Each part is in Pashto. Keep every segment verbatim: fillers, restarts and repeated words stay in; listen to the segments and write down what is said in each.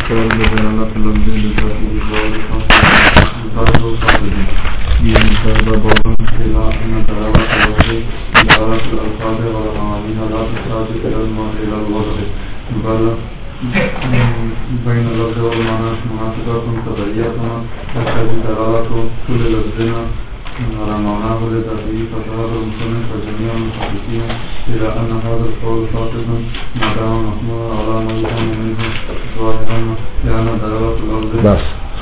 القول بدلالة اللفظ لذاته ظاهرة ظاهر صاحبه ينتهى بعضا إلى أن دلالة اللفظ دلالة الألفاظ والمعاني لا تحتاج إلى إلى الوضع بل بين اللفظ والمعنى مناسبة تبعية تحتاج دلالة كل لفظ على معناه لذاته فذهب المصنف وجميع المحدثين إلى أن هذا القول ساقط ما دام محمولا على ما يكون منه ظاهرا لأن دلالة اللفظ بس.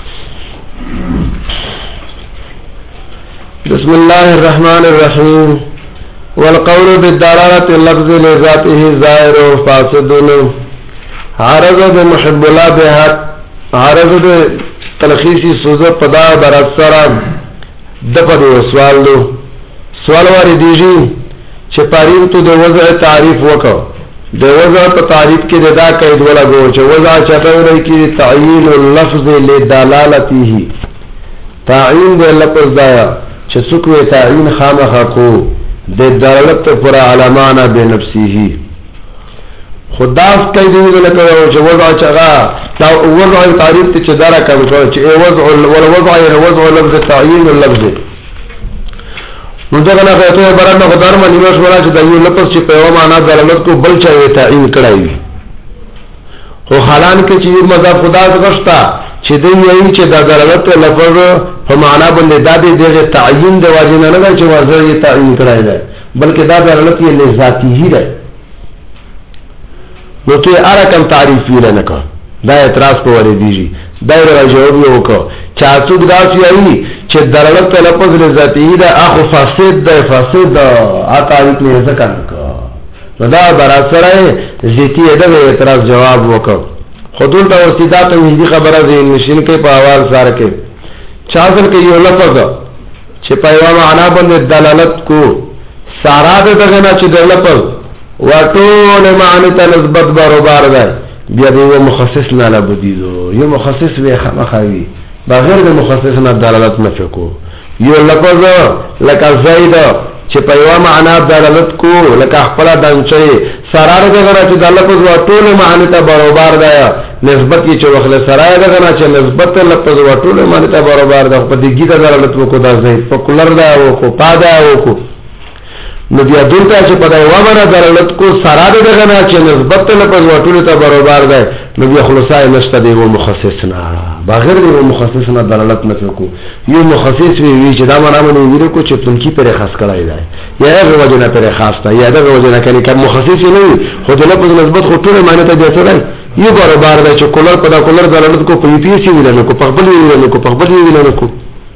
بسم الله الرحمن الرحيم. والقول بالدلالة اللفظ لذاته ظاهر فاسد عرض بمحب الله بها عرض بتلخيصي سوزه پدا برسرم دپا دو سوال دو سوال واری دیجی چه پاریم تو دو وضع تعریف وکو دو وضع پا تعریف کی دا قید ولگو چه وضع چطور رئی کی تعیین اللفظ لدلالتی ہی تعیین دے لفظ دایا چه سکوی تعیین خامخاکو دے دلالت پورا علمانا بے نفسی ہی خداف قید ولگو چه وضع چغا وضع تعریف تی چه دارا کمکو چه وضع والوضع وضع لفظ تعیین اللفظ نو دغه نه ته برابر نه خدار ما نیمه شورا چې د یو لفظ چې په یو معنا دلالت کو بل چا یې تعیین کړای خو حالان کې چې یو مذهب خدا غشتا چې دی یې چې د دلالت لفظ په معنا باندې د دې دغه تعیین د واجب نه نه چې واځي یې تعیین کړای دی بلکې دا دلالت یې ذاتی هی دی نو ته ارکم تعریف یې نه کا دا اعتراض په وری دیږي دا یې جواب یو کو چا څوک دا چې چې دلالت لفظ لذاتی دا اخو فاسد دا فاسد دا تعریف نه ذکر کا دا براسره ذاتی دا اعتراض جواب وکړ خودل دا ورتدات هندي خبره زین نشین کې په اول سره کې چاغل کې یو لفظ چې په یو معنا باندې دلالت کو سارا دغه نه چې د لفظ وټول معنی ته نسبت برابر ده بیا به مخصص نه لابدیدو یو مخصص وي خامخوي بغیر د مخصص نه دلالت نه فکو یو لفظ لکه زید چې په یو معنا دلالت کو لکه خپل دنچې سرار دغه چې د لفظ او ټول معنی ته برابر ده نسبت یې چې وخت سرای دغه چې نسبت لفظ او ټول معنی ته برابر ده په دې کې دلالت وکړو دا زید په کولر دا او کو پادا او کو نو بیا دلته چې په یو معنا دلالت کو سرار دغه نه چې نسبت لفظ او ټول ته برابر ده نو بیا خلاصای نشته دی و مخصص نه بغیر دی و مخصص نه دلالت نه کو یو مخصص وی چې دا معنا باندې ویل کو چې تونکی پر خاص کړای دی یا هغه وجه نه پر خاص تا یا هغه وجه نه کني کوم مخصص نه خو د لفظ نسبت خو ټول معنی ته دی سره یو برابر دی چې کولر په دا کولر دلالت کو په پی سی ویل کو په خپل ویل کو په خپل ویل کو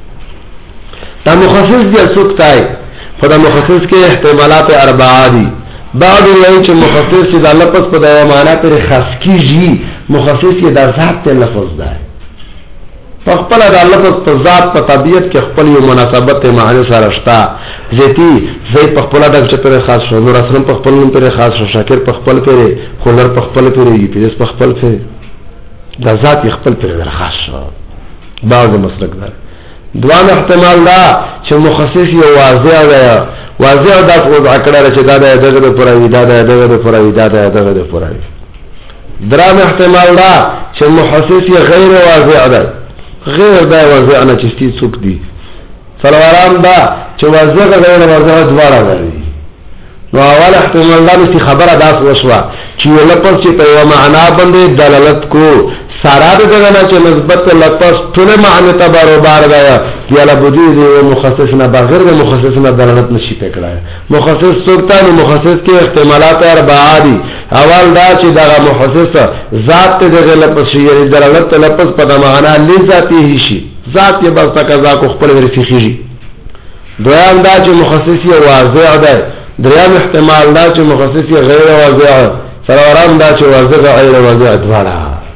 دا مخصص دی سوکتای خدا مخصص کې احتمالات اربعه دي بعض وایي چې مخصص چې د لفظ په دغه معنا پر خاص کیږي مخصص یې د ذات ته لفظ ده په خپل د لفظ په ذات په طبيعت کې خپل یو مناسبت معنی سره شته ذاتی زې په خپل د چې پر خاص شو نور اصلا په خپل پر خاص شو شاکر په خپل پر خلر په خپل پر یې پیس په خپل پر د ذات خپل پر خاص شو بعض مسلک ده دوام احتمال دا چې مخصص یو واضح دی واضح دا وضع کړل چې دا دغه د پرای دا دغه د پرای دا دغه د پرای درام احتمال دا چې مخصص یې غیر واضح دی غیر دا واضح نه چې ستې څوک دی سلوارام دا چې واضح غیر واضح دواړه دی نو اول احتمال دا چې خبره داس وشوه چې یو لفظ چې په یو معنا باندې دلالت کو سارا دغه نه چې نسبت لفظ ټول معنی ته برابر دی یا له وجود او مخصص نه بغیر د مخصص نه دلالت نشي پکړای مخصص سلطان مخصص کې احتمالات اربعه دي اول دا چې دغه مخصص ذات دغه لفظ شي یعنی دلالت لفظ په معنا لذاتی شي ذات یې بس تکذا کو خپل ورفيخي دویم دا چې مخصص یې واضح دی دریم احتمال دا چې مخصص یې غیر واضح سروران دا چې واضح غیر واضح دواړه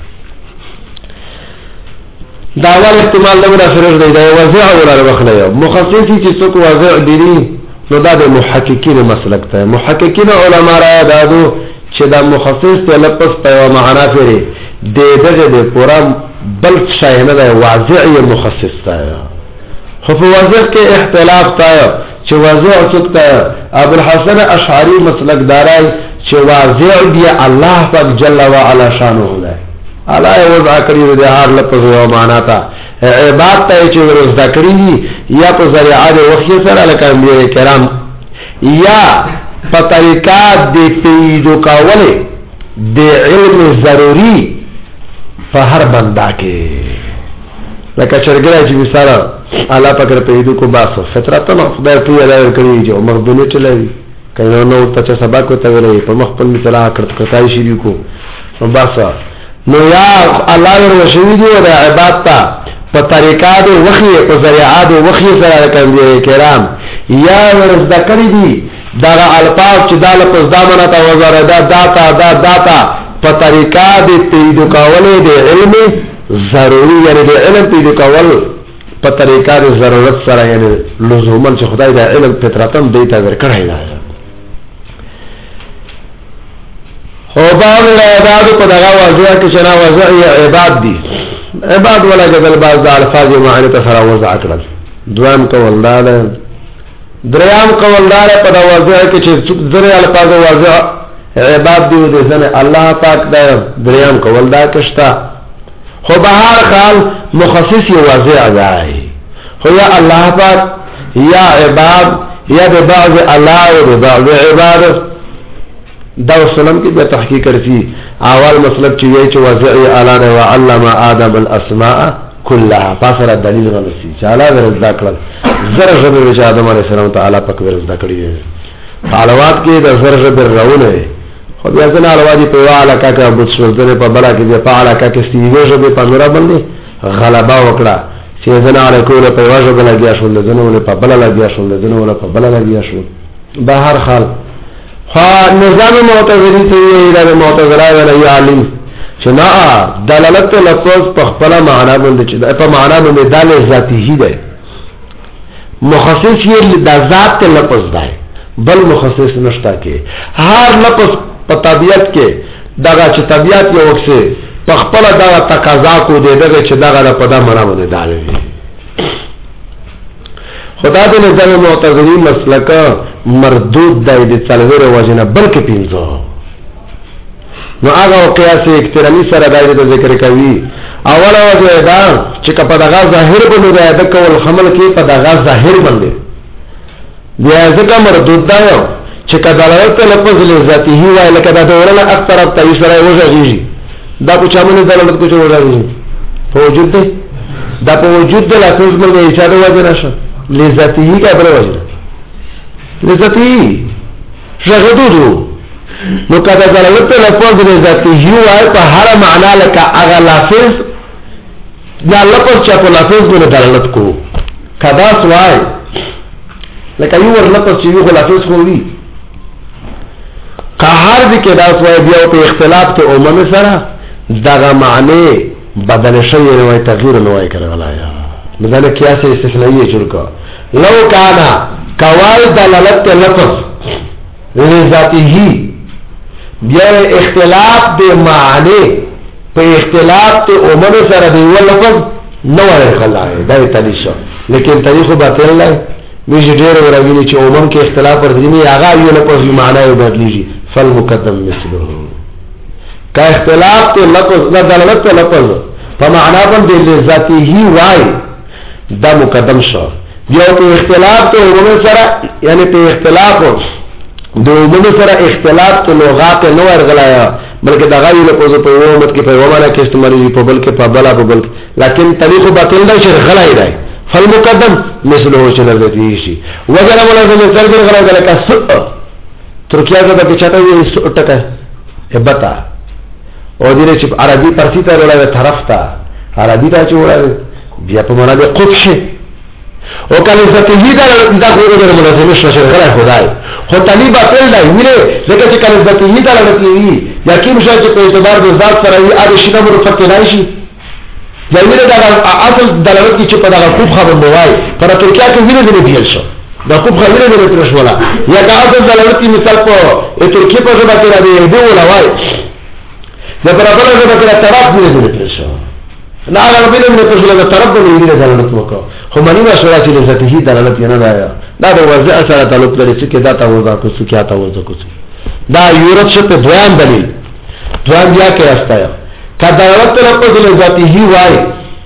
دا اول احتمال لږ راځي دی دا واضح ولا وخله مخصص چې څوک واضح دي نو دا د محققین مسلک ته محققین علما را دادو چې دا مخصص ته لپس په معنا فری د دغه د پورا بل شای نه دی واضح یې مخصص ته خو په واضح کې اختلاف تا چې واضح څوک ته ابو الحسن اشعری مسلک دارای چې واضح دی الله پاک جل و علا شانه ده الله یې وضع کړي د هر لفظ یو معنا ته عبادت ته چې ورزده کړي یا په ذریعه د وحی سره لکه انبیاء کرام یا په طریقه د پیدا کولو د علم ضروري په هر بندا کې لکه چرګړی چې مثال الله پاک پیدا کو باسه فطرت نو خدای په یاد کړی چې عمر دنه چلوي کله نو ته سبق ته ویلې په مخ په مثلا کړت کتای شي کو باسه نو یا الله ورشوي دی د عبادت په طریقه د وحی په ذریعه د وحی سره کوي کرام یا ورزده کړی دي دا الفاظ چې دا لپس دامنه تا وزره دا داتا دا داتا په طریقه د پیدا کولو د علم ضروري یعنی د علم پیدا کول په طریقه د ضرورت سره یعنی لزوما چې خدای د علم فطرتن دیتا ورکړی دی او بعض العباد په دغه وضع کې چې نا وضع عباد دي عباد ولا جدل بعض د الفاظ معنی ته سره وضع کړل دوام کول دا دریام کول دا په دغه وضع کې چې ذری الفاظ وضع عباد دی د ځنه الله پاک دا دریام کول دا کشتا خو به هر حال مخصص یو وضع دی خو یا الله پاک یا عباد یا د بعض الله او د بعض عباد دا وسلم کې به تحقیق کړی اول مطلب چې وی چې وضع اعلی و علم آدم الاسماء كلها فسر دلیل غلطی چې اعلی ورزدا کړل زره زره چې آدم علیه السلام تعالی پاک ورزدا کړی حالوات کې د زره زره راونه خو بیا ځنه الوادي په والا کا کا بوت شوزنه په بلا کې په اعلی کا کې سیږي به په نور باندې غلبا وکړه چې ځنه علی کوله په واجب بلا بیا شول ځنه په بلا بیا شول ځنه په بلا بیا شول به هر حال خا نظام معتزلی ته ویل معتزله ویل عالم چې نه دلالت لفظ په خپل معنا باندې چې په معنا باندې دال ذاتی ده مخصص یې د ذات لفظ ده بل مخصص نشته کې هر لفظ په طبیعت کې دغه چې طبیعت یو وکسه په خپل دغه تقاضا کو دی دغه چې دغه په دا معنا باندې دال وي خدا دې نظام معتزلی مسلک مردود دی د څلور وجنه بلکې پینځه نو هغه قیاس اکترامی سره دای د ذکر کوي اوله وجه دا چې په دغه ظاهر باندې د کول حمل کې په دغه ظاهر باندې بیا ځکه مردود دی چې کدالت لفظ لذاته وای لکه دا ډول اکثر ته سره وځي دا په چا باندې دلالت کوي وځي په وجود دی دا په وجود د لفظ باندې اشاره وځي راشه لذاته کا بل وځي لذاته شغدو نو کدا دلالت لفظ لذاته وای په هر معنا لکه اغه لفظ دا لفظ چې په لفظ باندې دلالت کو کدا سوای لکه یو ور لفظ چې یو لفظ کوي قهر دې کې دا سوای بیا په اختلاف ته عموم سره دغه معنی بدل شوی نو تغییر نو وای کړل یا مثلا قیاس استثنائیه جوړ کا لو کانا قواعد دلالت لفظ لذاته بیا اختلاف د معنی په اختلاف ته عموم سره دی لفظ نو وای خلای دا تلیشو لیکن تاریخ باطل نه میږي ډېر ورغلی چې عموم کې اختلاف ورځي هغه یو لفظ معنی بدلیږي فالمقدم مثله کا اختلاف ته لفظ د دلالت لفظ په معنا باندې ذاته وای دا مقدم شو بیا په اختلاف ته عموم سره یعنی په اختلاف د عموم سره اختلاف ته لغات نو ورغلایا بلکې دا غوی لفظ په عمومت کې په ومانه کې استعمالي په بل کې په بلا په بل لکن طریق باطل دی چې غلای دی فالمقدم مثله چې لري شي وجه ملازم سره غلای دی لکه س ترکیه دا په چاته وي س ټکه هبتا او دې چې عربي پرسی ته ولاله طرف ته عربي ته چې ولاله بیا په معنا د قبش او کله ذاته دا د غوړو د ملازم شې غلای خدای خو طالب باطل دی ویله لکه چې کله ذاته دا لته وی یقین شې چې په اعتبار د ذات سره وي اړ شي د مرفق نه شي یعنی دا اصل دلالت چې په دغه خوب خبر موای پر ترکیه کې ویل دی پیل شو دا خوب خبر نه لري تر شولا یا دا اصل دلالت مثال په ترکیه په ژبه کې راځي دی ولا وای دا پر بل ژبه کې طرف دی دی شو نه هغه به نه په ژبه طرف دی دی دلالت وکړه خو مانی مشوره چې ذاته دلالت نه دا دا د وضع سره تعلق لري چې دا تا وضع کو څه کیا تا وضع کو دا یورپ څخه دوام دلیل دوام بیا کې راستایا که دلالت تلپس لذاتی وای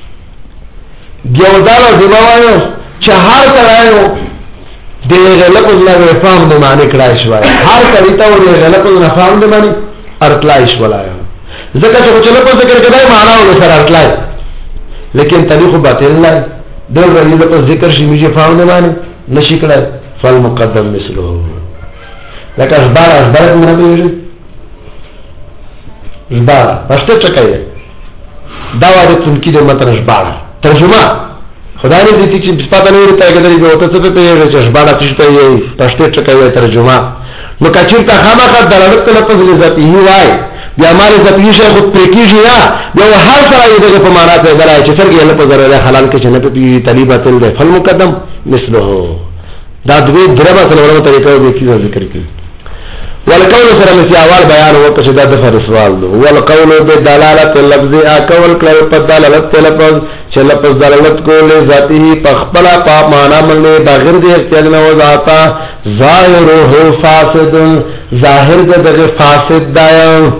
گیوزال و زباوایو چه هر کرایو دیغه لپس لگه فهم ده معنی کرایش وای هر کریتاو دیغه لپس نفهم ده معنی ارتلائش ولایو ذکر چه کچه لپس ذکر کدای معناو لسر ارتلائی لیکن تلیخو باطل لای دل رلی لپس ذکر شی میجه فهم ده معنی نشی کرای فالمقدم مثلو لکه اشبار اشبارت منه بیوشی اشبار پشته چکایه داواده تنکی ده متن اشبار ترجمه خدای نه دې چې پاتہ نه ورته کېدلی به وته څه په یوه چې ژباړه تشته یې پښتو ټکوي ترجمه نو کچیر ته خامخا دلالت لپس لذاتی وای بیا مال ذاتی شیخ خود پریکیږي یا بیا هر سره یې دغه په معنا ته درای چې څنګه لپس زره حلال کې جنت په طلیبات له فل مقدم مثله دا دوی دربه سره طریقو به کیږي ذکر کوي والقول سره مسیاوال بیان وکړه چې دا د فر سوال دو والقول بدلالت اللفظ اقول کله په دلالت لفظ چې لفظ دلالت کوله ذاته په خپل په معنا باندې بغیر د احتیاج نه وځاتا ظاهره فاسد ظاهر دغه فاسد دی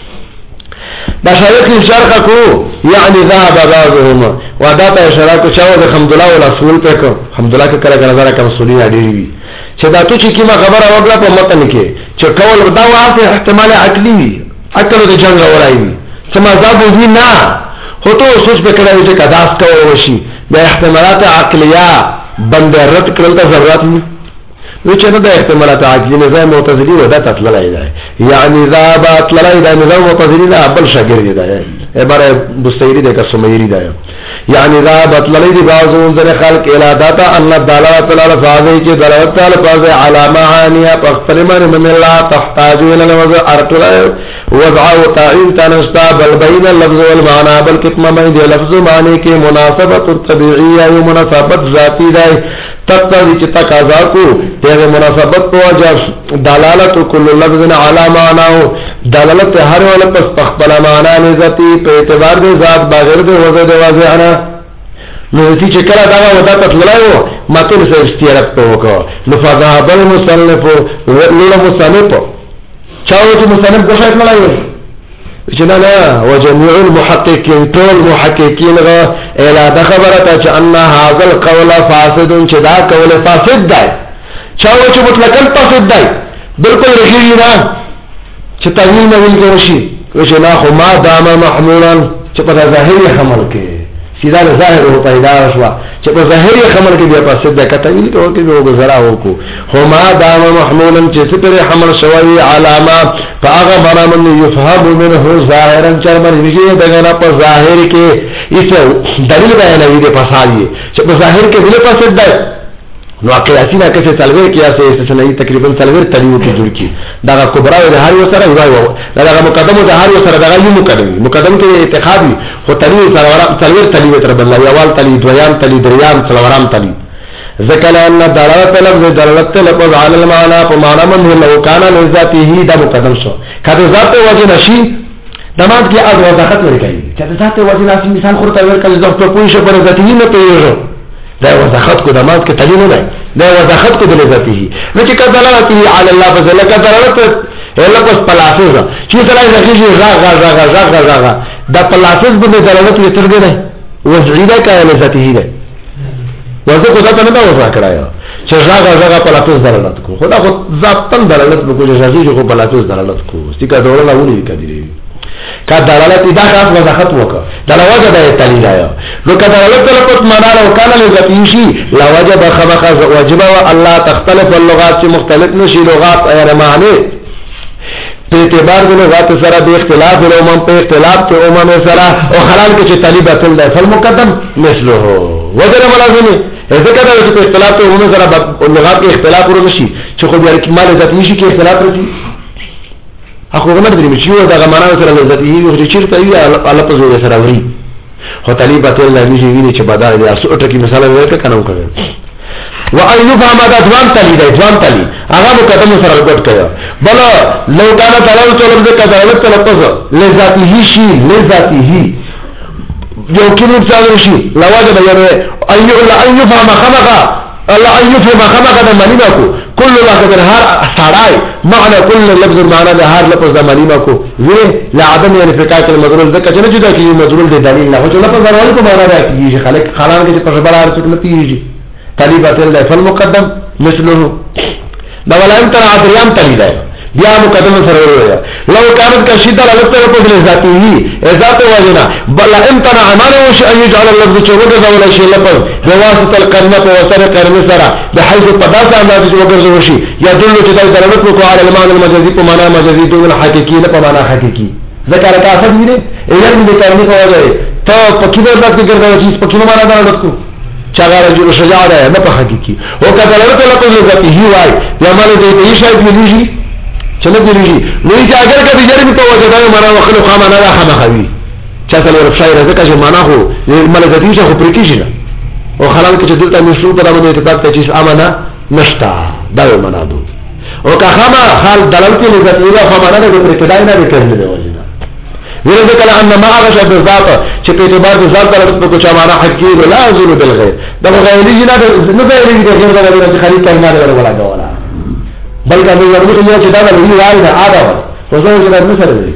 دا شریک اشاره کو یعنی ذهب بعضهم ودا ته اشاره کو چې د حمد الله رسول په کو حمد الله کړه کړه کړه مسؤلیت اړیږي وي چې دا ته چې کیما خبره وکړه په متن کې چې کول دا واسه احتمال عقلی عقل د جنگ اورایي سما ذاب دي نه هو ته سوچ وکړای چې کداس کوي وشي د احتمالات عقلیه بندرت کړل ته ضرورت نه نو چې دا احتمالات عقلی نظام معتزلی ودا تطللای دی یعنی ذاب تطللای دی نظام معتزلی نه بل شاګرد دی عباره بصیری ده که سمیری ده یعنی ذاب تطللای دی بعضو ذر خلق الاداتا ان دلالت الالفاظ کی دلالت الالفاظ على معانیها فاختلمان من الله تحتاج الى الوضع ارتلا وضع وتعین تنستا بل بین اللفظ والمعنى بل کتما بین دی لفظ معنی کی مناسبت طبیعیه و مناسبت ذاتی ده تقتضی چې تقاضا کو دغه مناسبت په وجه دلالت کل لفظ علی معناه دلالت هر ول پس خپل معنا ذاتی په اعتبار د ذات بغیر د وجه د واضح نه نو چې کله دا ودا تطلایو متن سره استیارت په وکړه نو فذهب المصنف ولله مصنف چاو چې مصنف غوښه نه لایو چې نه نه وجميع المحققين طول محققين غا اله خبره چې ان هاذا القول فاسد چې دا قول فاسد دی چاو چې مطلقاً فاسد دی بالکل رغیږي نه چې تعین نه ویل شي چې نه خو ما دام محمولا چې په ظاهري حمل کې سیدا ظاهر او پیدا شو چې په ظاهري حمل کې بیا فاسد دی کته ویل ته کې به گزارا وکړو خو ما دام محمولا چې پر حمل شوی علامه فاغه برامن يفهم منه ظاهرا چرمن ویږي دغه نه په ظاهر کې ایسه دلیل بیانوي د فسادي چې په ظاهر کې ویل فاسد دی نو قیاسی نه کسه تلویر قیاسه استثنایی تقریبا تلویر تلیو کې جوړ کی دا کبرا د هر یو سره وایو دا مقدم د هر یو سره دا یو مقدم مقدم کې اتخابي خو تلیو سره تلویر تلیو تر بل یوال تلی دویان تلی دریان څلورام تلی ذکر ان دلالت لفظ دلالت لفظ علی المعنى فمعنى من لو كان لذاته دا مقدم شو کله ذات وجه نشي دماغ کې از وضاحت ورکړي چې ذات وجه نشي مثال خور تلویر کله ځو په پوښ پر ذاتی نه پیژو دا وضاحت کو دماغ کې تلی نه دا وضاحت کو دلالته نو چې کله دلالته علی الله فضل کا دلالت الا پس پلاسز چې سره راځي را را را را را را دا پلاسز باندې دلالت یې تر دې نه وضعی دا کای لذاته ده وځه کو دا ته نه وځه کړایو چې را را را پلاسز دلالت کو خدا خو ذاتن دلالت کو چې راځي چې کو پلاسز دلالت کو ستګه ډول نه ونی کړي کا دلالت دا خاص وضاحت وکړه دا لوجه د تعلیل آیا نو کا دلالت لپاره معنا او کانه لذاتی شي لوجه خمخ واجب او الله تختلف اللغات مختلف نشي لغات غیر معنی په اعتبار د لغات سره د اختلاف الامم په اختلاف کې امم سره او خلال کې چې طالب اصل ده فالمقدم مثله وجه ملازمه ذکر دا چې په اختلاف کې امم سره لغات کې اختلاف ورنشي چې خو بیا کې مال ذاتی شي کې اختلاف راځي اخو غمر درې چې یو دا معنا سره لذت یې یو چې چیرته یې الله په زور سره وری هو طالب ته الله دې ویني چې بدل دي اسو ټکی مثال ورته کنه کړو و ايوب ما دا ځوان تلی دی ځوان تلی هغه مقدمه سره ګټ کړو بل لو کان تعالی تعالی دې کذالت لفظ لذاته شي لذاته یو کلمه څنګه شي لواجب یې ايوب لا ايوب ما خلق الله ان يفهم خما قد معنی کو كل ما قدر هر سړای معنى كل لفظ معنى ده هر لفظ ده معنی کو وی لا عدم یعنی فقات المدلول ذکر چې نه جدا کی مدلول ده دلیل نه هو لفظ ورول کو معنا ده کی خلق خلان کې په خبره ارڅ نه پیږي طالبات الله فالمقدم مثله دا ولا انت عذريام طالب بیا مقدم سره ورویا لو كانت كشده لفظ لفظ ذاته ذات وجنا بل امتنع عمله ان يجعل اللفظ چوغه ولا شيء لفظ بواسطه الكلمه وسر كلمه سره بحيث قداسه انداز چوغه وشي يدل چې دا دلالت کوي على المعنى المجازي په معنا مجازي دون حقيقي نه په معنا حقيقي ذکر کا اصل دی علم دې کلمه کوي ته په کیبه د ذکر دا چې په کیمه معنا دلالت کوي چاغه رجل شجاع ده نه په حقيقي او کله دلالت لفظ ذاته هي واي یا معنی دې یې شاید دی چنه دیږي نو چې اگر کدي جرم په وجه دا معنا وخلو خامه نه راخه خوي چا څه ور شاعر ځکه چې معنا خو ملګری شه خو پرکیږي نه او خلک چې دلته مشروط په باندې اعتقاد ته چې امانه نشتا دا معنا دو او که خامه حال دلالت لږه ایله خامه نه د ابتدای نه کېږي د وجه نه ورته کله ان ما هغه شی بالذات چې په اعتبار د ذات دلالت په کوم معنا حقيقي لا يزول بالغير دا غیري نه نه غیري د غیر د خلیق کلمه ولا ولا بلکہ میں ضرور یہ کہ دا وہی وارد ہے آدھا ہے وزن کے بعد مثال ہے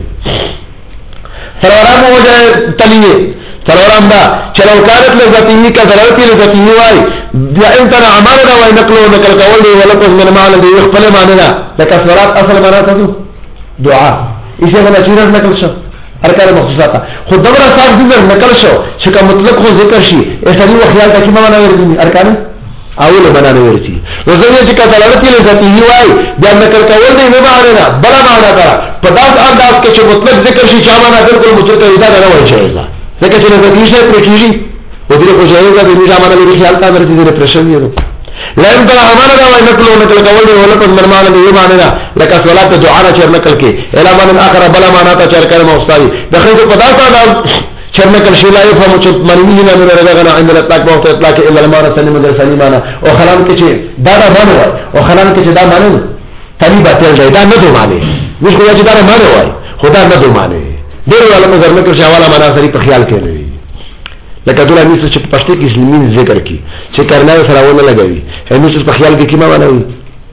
سرورام ہو جائے تلیے سرورام دا چلو کارت لذاتی کا ضرورتی لذاتی وائی یا انتنا عمال دا وائی نقل و نقل قول دی ولکوز من معنی دی اخفل معنی دا لکہ سورات اصل معنی تا دو دعا اسے بنا چیرز نقل شو ارکان مخصوصاتا خود دورا صاف دیگر نقل شو چکا مطلق خود ذکر شی ایسا دی و خیال تا کما معنی وردی ارکان اول بنانه ورچی وزنه چې کتلارتی لذاتی وای بیا نقل کول دی نه معنی نه بل معنی کرا په داس انداز کې چې مطلق ذکر شي چا معنی بالکل مطلق ایدا نه وای شي ځکه چې لذاتی شي پرېږي او دې کو ځای دا دې معنی لري خیال تا ورته دې پرشن یو لئن تر امانه دا وای نقل نقل کول دی ولکه مرمانه دی معنی نه لکه صلات دعا نه چر نقل کې الا من اخر بل معنی تا چر کړه مستوي دغه په داس انداز چرنا کل شی لا يفهم چې مرمي نه نه راغنا عند الاطلاق وقت اطلاق الا المعنى سلم در سلیمانه او خلان کې چې دا دا معنی وای او خلان کې چې دا معنی تلی باطل دی دا نه دوه معنی وښ خو چې دا معنی وای خدا نه دوه معنی ډیر ولا مگر نه کې حواله معنا سری په خیال کې لري لکه دوله نیس چې پښتو کې اسلامي ذکر کی چې کرنا سره ونه لګوي همیشه په خیال کې کیما معنی وي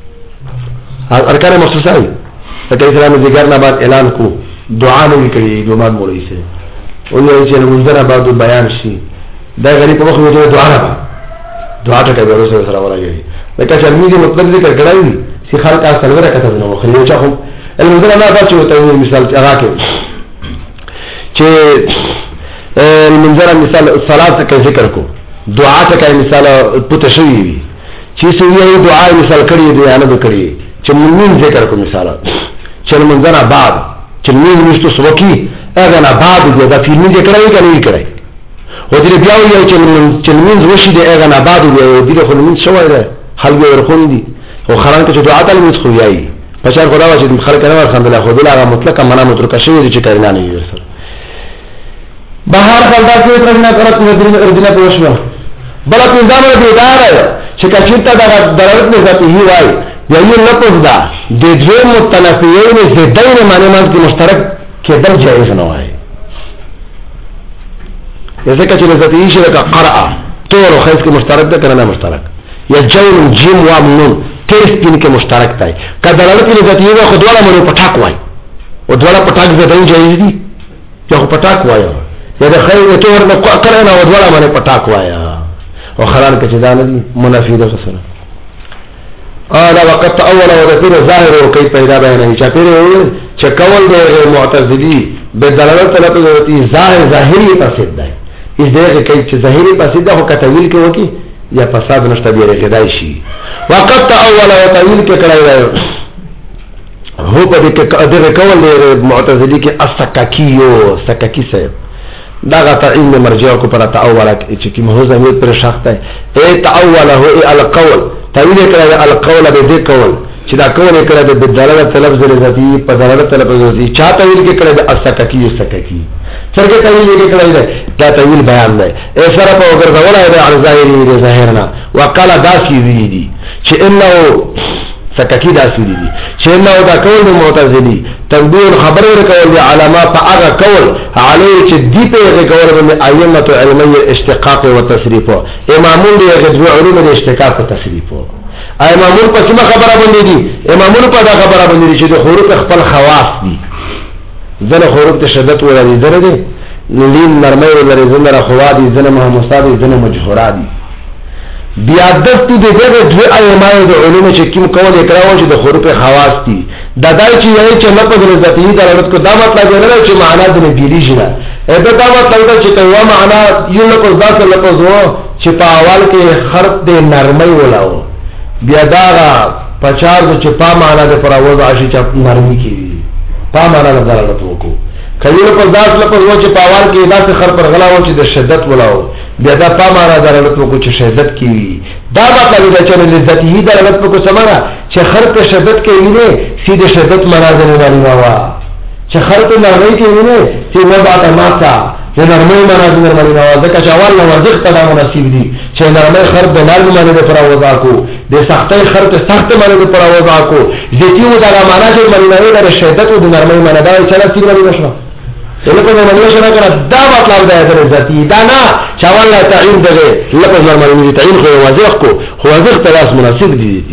ارکان مخصوصه وي لکه اسلام ذکر نه بعد اعلان کو دعا نه کوي ګمان مولوی سي ولې چې منځره بعد بیان شي دا غریب په وخت کې دعا نه دعا ته کوي ورسره سره ورایي لکه چې موږ مطلب ذکر کړی چې خلک اصل ورکه ته نو خو یو چا خو المنځره نه دا چې ته مثال هغه کې چې المنځره مثال صلات کې ذکر کو دعا ته کوي مثال پته شوی چې سوی دعا مثال کړی دی نه کړی چې موږ ذکر کو مثال چې منځره بعد چې موږ مشتو سوکی اگر نه بعد دې دا فلمي دې کړی کنه یې کړی و دې بیا یو چې چې موږ وشي دې اگر نه بعد دې خو موږ شوای ده حل به ورخون دي او خلان ته دعا ته موږ خو یای پښار خدا واجب خلک نه ورخندل خو دلته مطلق معنا مترک شوی چې کړنه نه یې سره بهر خلدا کې پرېږنه کرت دې ارجنه پوښتنه بل په ځان دې دار چې کچته دا درت نه ذاتی هی وای یو لفظ دا د دې متنفیین زیدین معنی معنی مشترک کې بل جایز نه وای ځکه چې ذاتی شي لکه قرأ تور خیس کې مشترک ده کنه نه مشترک یا جول جیم و نون تیس کې کې مشترک دی کله دلالت کې ذاتی یو خو دواړه مونږ پټاک وای او دواړه پټاک زدای جایز دي یا خو پټاک وای یا د خیر تور نه قرأ نه او دواړه مونږ پټاک وای او خلان کې چې دا نه منافی ده سره الا وقت اول او ذکر ظاهر او کای پیدا بیان چې پیره چې کول د معتزلی به دلالت لپاره ضرورتي ظاهر ظاهری فاسد ده اس دغه کې چې ظاهری فاسد ده او کتویل کې وکی یا فساد نشته دی غدای شي وقت اول او تویل کې کړای دی هو په دې کې دغه کول د معتزلی کې اسکاکیو سکاکی صاحب دا غته علم مرجع کو پر تاول چې کی مهوزه مې پر شخته اي تاول هو القول تویل کړای القول به دې کول چې دا کول کړه د دلالت لفظ لذي په دلالت لفظ لذي چا تویل کې کړه د اسکاکی سکاکی څنګه تویل کې کړه دا تویل بیان دی ای سره په وګرځول دی عن ظاهری دی ظاهرنا وقال داسی وی دي چې انه سککی دا سوری دی چه نو دا کول دی معتزلی تنبیه خبر ورکول دی علامات پا اغا کول علی چه دی پا اغا کول بندی ایمت علمی اشتقاق و تصریف امامون دی اغا دو علوم دی اشتقاق و تصریف امامون پا کما خبر بندی دی امامون پا دا خبر بندی دی چه دی حروف اخپل خواص دی زن حروف تشدت ولا دی زن دی لین نرمی ولا دی زن رخوا دی زن محمستا دی زن مجهورا دی بیا دستو دی دیگه دوی ایمای دی علوم چه کم کول اکراو چه دی حروف خواص دی دا دای چه یعنی چه لپظ رضاتی دارت کو دا مطلب دینا چه معنا دی نبیلی شنا ایده دا مطلب دا چه تیوا معنا یو لپظ دا سر لپظ ہو چه پا اول کے خرط دی نرمی ولاو بیا داغا پچار دو چه پا معنا دی پر آواز عشی چه نرمی کی پا معنا نظارت وکو کئی لپظ داس لپظ ہو چه پا اول کے دا سر خر پر غلاو چه دی شدت ولاو بیا دا پا مانا دارلت پکو چه شدت کیوی دا مطلب دا چه لذتی دارلت پکو سمانا چه خرط شدت کیوی سید شدت منازل نرموا چه خرط نرمی کیوی سی وضعت ماسا چه نرمی منازل نرموا ذکا چه اول نوازق تدا مناسیب دی چه نرمی خرط نرمی منی دا پرا وضع کو دا سختی خرط سخت منی دا پرا وضع کو زیتیو دا مانا چه منی دا شدت و دا نرمی منی دا چه نسیب نرمی نشنا لپس نرمانی شنا کنا دا مطلب دا ایتر ذاتی دا نا چاوان لا تعین دغه لپس نرمانی تعین خو واضح کو خو واضح تلاس مناسب دی دی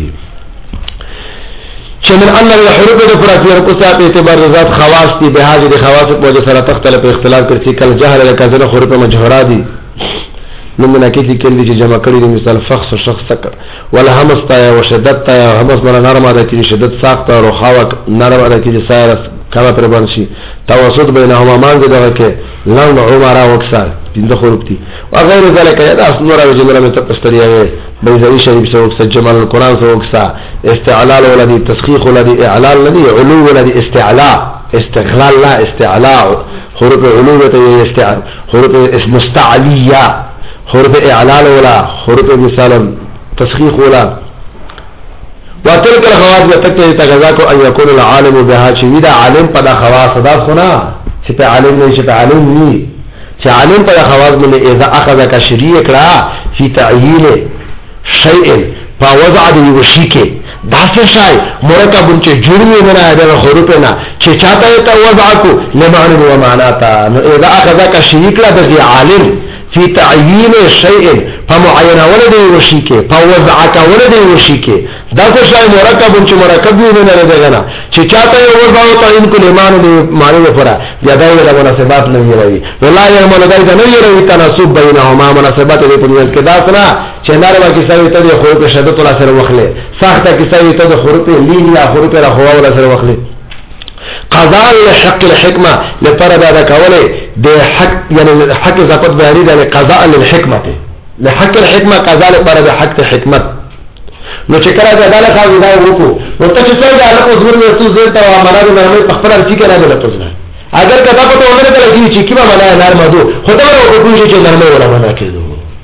چه من ان الحروف دا فراتیر قصاب اعتبار ذات خواص دی بحاج دی خواص پوجه سر تختلف اختلاف کرسی کل جهر لکازن حروف مجهورا دی نمنا کسی کلی چه جمع کری دی مثال فخص و شخص سکر ولا همس تایا و شدت تایا همس منا نرم آده کی شدت ساقتا و رخاوک نرم آده کی سایر کما پر بانشی توسط بینهما مانگ دغه کې لنگ عمره وکسا پینځه حروف دي او غیر ذلك یا داس نور او جمله مت پستریه بیزوی شریف سو وکسا جمال القران سو وکسا استعلال ولدي تسخيخ ولدي اعلال ولدي علو ولدي استعلاء استغلال لا استعلاء حروف علو ته استعلاء حروف مستعليه حروف اعلال ولا حروف مثال تسخيخ ولا وتلك الخواص بتكتي تغذاكو ان يكون العالم بها شويدا عالم پدا خواص صدا سنا چې په عالم نه چې په عالم ني چې عالم په خواص باندې اذا اخذ كشريك را في تعيين شيء فوضع دي وشيكه داسه شای مرکب چې جوړوي نه دا حروف نه چې چاته ته وضع کو لمعنى ومعنى تا اذا اخذ كشريك را د عالم في تعيين شيء فمعينه ولدي وشيكه فوضعك ولدي وشيكه دا څه شای مرکب چې مرکب نه نه دغنا چې چاته یو وضع تعین کو ایمان دې معنی لپاره بیا دا د مناسبات نه ویلي ولا يعمل دا نه ویلي تناسب بينهما مناسبات دې په دې کې دا څنګه چې ناروا کې سوي ته خو په شدت ولا سره وخله سخته کې سوي ته حروف لین یا حروف راخوا ولا سره وخله قضاء لحق الحكمه لفرد هذا كوله ده حق يعني حق زقط بهري ده قضاء للحكمه لحق الحكمه قضاء لفرد حق الحكمه نو چې کله دا له خاص دا وکړو نو ته چې څنګه له پوز ورنه څه زه ته امانه نه مې خپل ارچي کنه نه پوز نه اگر کدا په تو نه کله چې کیما مله نار مدو خدای ورو کوی چې نرمه ولا منا کېدو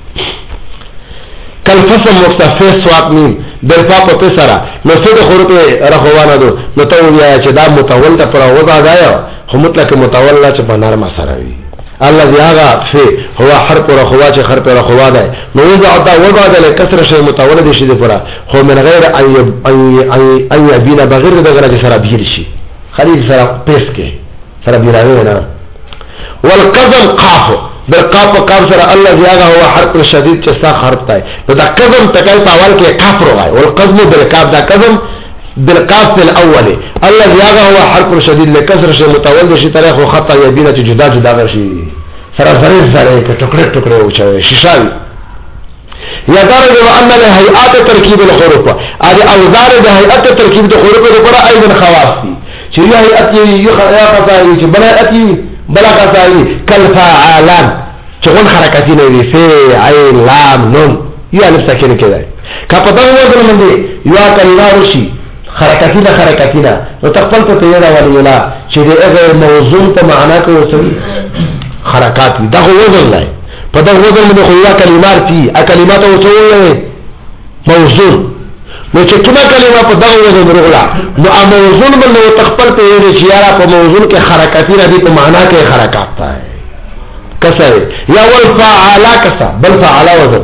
کل فصل مختفی سواق مين بالفا په پسرا نو څه د حروف رخوانه دو نو ته ویا چې دا متول ته پر وضع دایا خو مطلق متول چې په نرمه سره وي الذي هغه فی هو حرف رخوا چې حرف رخوا ده نو وضع دا وضع ده کسر شی متول دي شي پر خو من غیر ان ان ان يبين بغیر دغه چې سره بیر شي خلیل سره پس کې سره بیراوي نه والقزم قاف بالقاف قاف سره الذي هغه هو حرف شدید چې سا حرف ده نو دا قزم تکای په اول کې کاف راغی والقزم بالقاف دا قزم بالقاف الاول الذي هغه هو حرف شدید لکسر شی متول شي طرح او خطا یبینه چې جدا جدا شي سره سره سره کې ټوکړه ټوکړه وچوي شیشاوي یا درجه وان له هيئات ترکیب الحروف ادي اوزار د هيئات ترکیب د حروف لپاره ايضا خواص دي چې هيئات یو خیا قصاوي چې بلایت بلا قصاوي کالفاعلان چې ون حرکت نه وي فی عین لام نون یا الف ساکن کېدای کله په وزن باندې یو کلمه وشي حرکتینا حرکتینا نو تخپل ته تیرا ولی ولا چې دغه موضوع ته معنا کوي حرکات دا هو وزن نه په دا وزن باندې خو یا کلمات دي ا کلمات او څه موضوع نو چې کومه کلمه په دا وزن ورغلا نو ا موضوع باندې تخپل ته یې چې یاره په موضوع کې حرکتینا دي په معنا کې حرکات ده کسه یا ول فعلا کسه بل فعلا وزن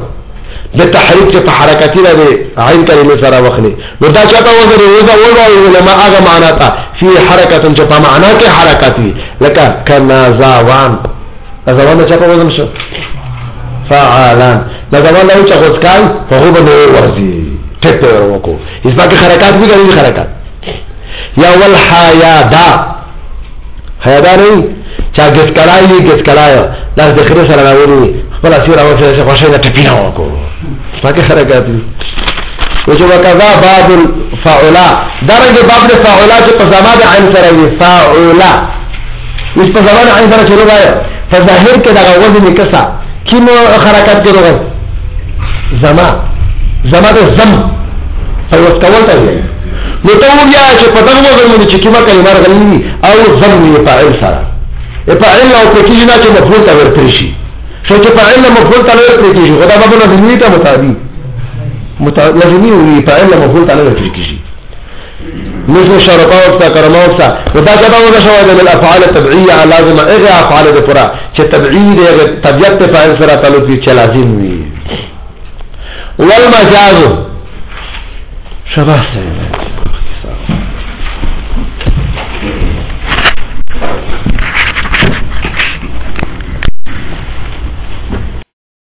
بالتحریک چې په حرکتی را دی عین کلمه سره وخلی نو دا چاته وزن وزن وړو علماء هغه معنا ته فی حرکت چې په معنا کې حرکتی لکه کنازاوان ازوان چاته وزن شو فعالان نظام له چې غوسکای په هو باندې ورځي ټپ ورکو اسما کې حرکت به کوي حرکت یا ول حیادا حیادا نه چا ګس کړای ګس کړای دا د خره سره راوړي خپل اسیر او څه خوشاله نه ټپینا وکړو اسما کې حرکت او چې وکذا باب الفاعلا درجه باب الفاعلا چې په زمان عین سره وي فاعلا مش په زمان عین سره شروع وای په ظاهر کې دا وزن کسا کیمو حرکت کړو زما زما د زم په وسکول ته وي نو ته ویا چې په دغه وزن باندې چې کیما کلمه راغلي او زم یې فاعل سره فاعل او کیږي نه چې مفعول ته ورته شي شو چې فاعل مفعول ته ورته شي خدای په لازمي ته مطابق لازمي وي فاعل مفعول ته ورته شي مثل شرطاء وقتا کرما وقتا ودا جدا ودا شوائد من الافعال التبعیه لازم اغی افعال ده پورا چه تبعید اغی طبیعت فاعل سرا تعلق کی چه لازم وی والمجاز شبه سیدہ